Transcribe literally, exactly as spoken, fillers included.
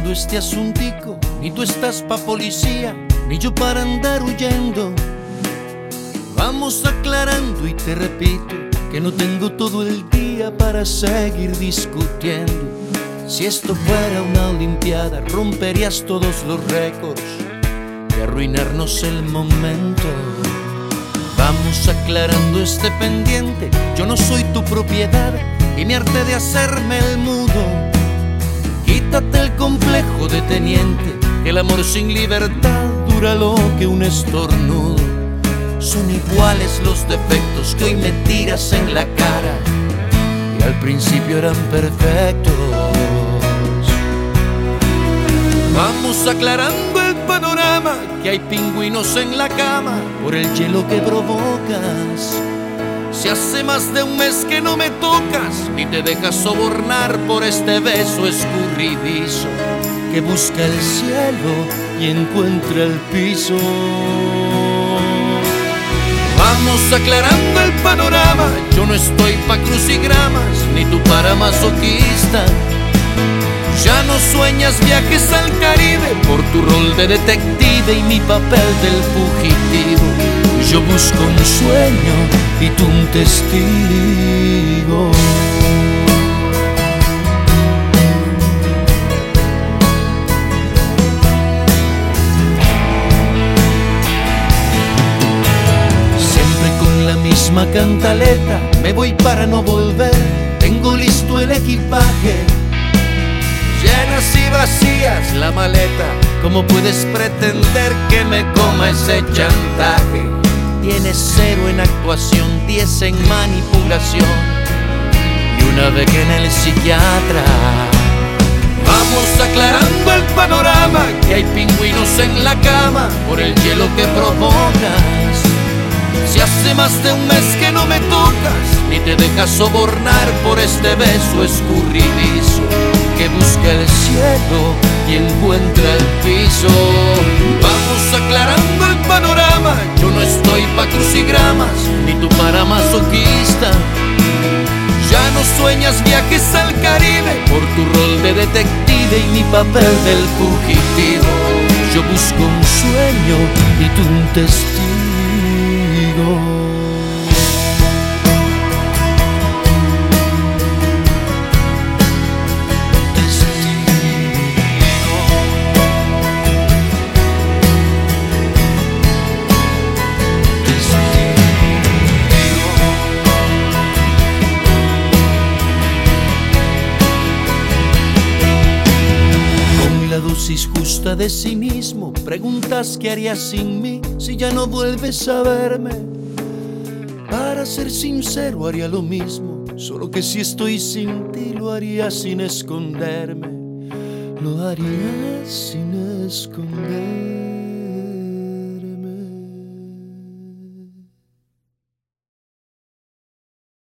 aclarando este asuntico. Ni tú estás pa' policía, ni yo para andar huyendo. Vamos aclarando y te repito que no tengo todo el día para seguir discutiendo. Si esto fuera una olimpiada, romperías todos los récords y arruinarnos el momento. Vamos aclarando este pendiente. Yo no soy tu propiedad y me harté de hacerme el mudo. Quítate el complejo de teniente, que el amor sin libertad dura lo que un estornudo. Son iguales los defectos que hoy me tiras en la cara y al principio eran perfectos. Vamos aclarando el panorama, que hay pingüinos en la cama por el hielo que provocas. Si hace más de un mes que no me tocas, ni te dejas sobornar por este beso escurridizo que busca el cielo y encuentra el piso. Vamos aclarando el panorama, yo no estoy pa' crucigramas, ni tú para masoquista. Ya no sueñas viajes al Caribe por tu rol de detective y mi papel del fugitivo. Yo busco un sueño y tú un testigo. Siempre con la misma cantaleta, me voy para no volver. Tengo listo el equipaje, llenas y vacías la maleta. ¿Cómo puedes pretender que me coma ese chantaje? Tienes cero en actuación, diez en manipulación y una vez en el psiquiatra. Vamos aclarando el panorama, que hay pingüinos en la cama por el hielo que provocas. Si hace más de un mes que no me tocas, ni te dejas sobornar por este beso escurridizo que busca el cielo y encuentra el piso. Vamos aclarando el panorama, yo no estoy pa' crucigramas, ni tú para masoquista. Ya no sueñas viajes al Caribe por tu rol de detective y mi papel del fugitivo. Yo busco un sueño y tú un testigo. Dosis justa de cinismo, preguntas qué harías sin mí si ya no vuelves a verme. Para ser sincero haría lo mismo, solo que si estoy sin ti lo haría sin esconderme. Lo haría sin esconderme.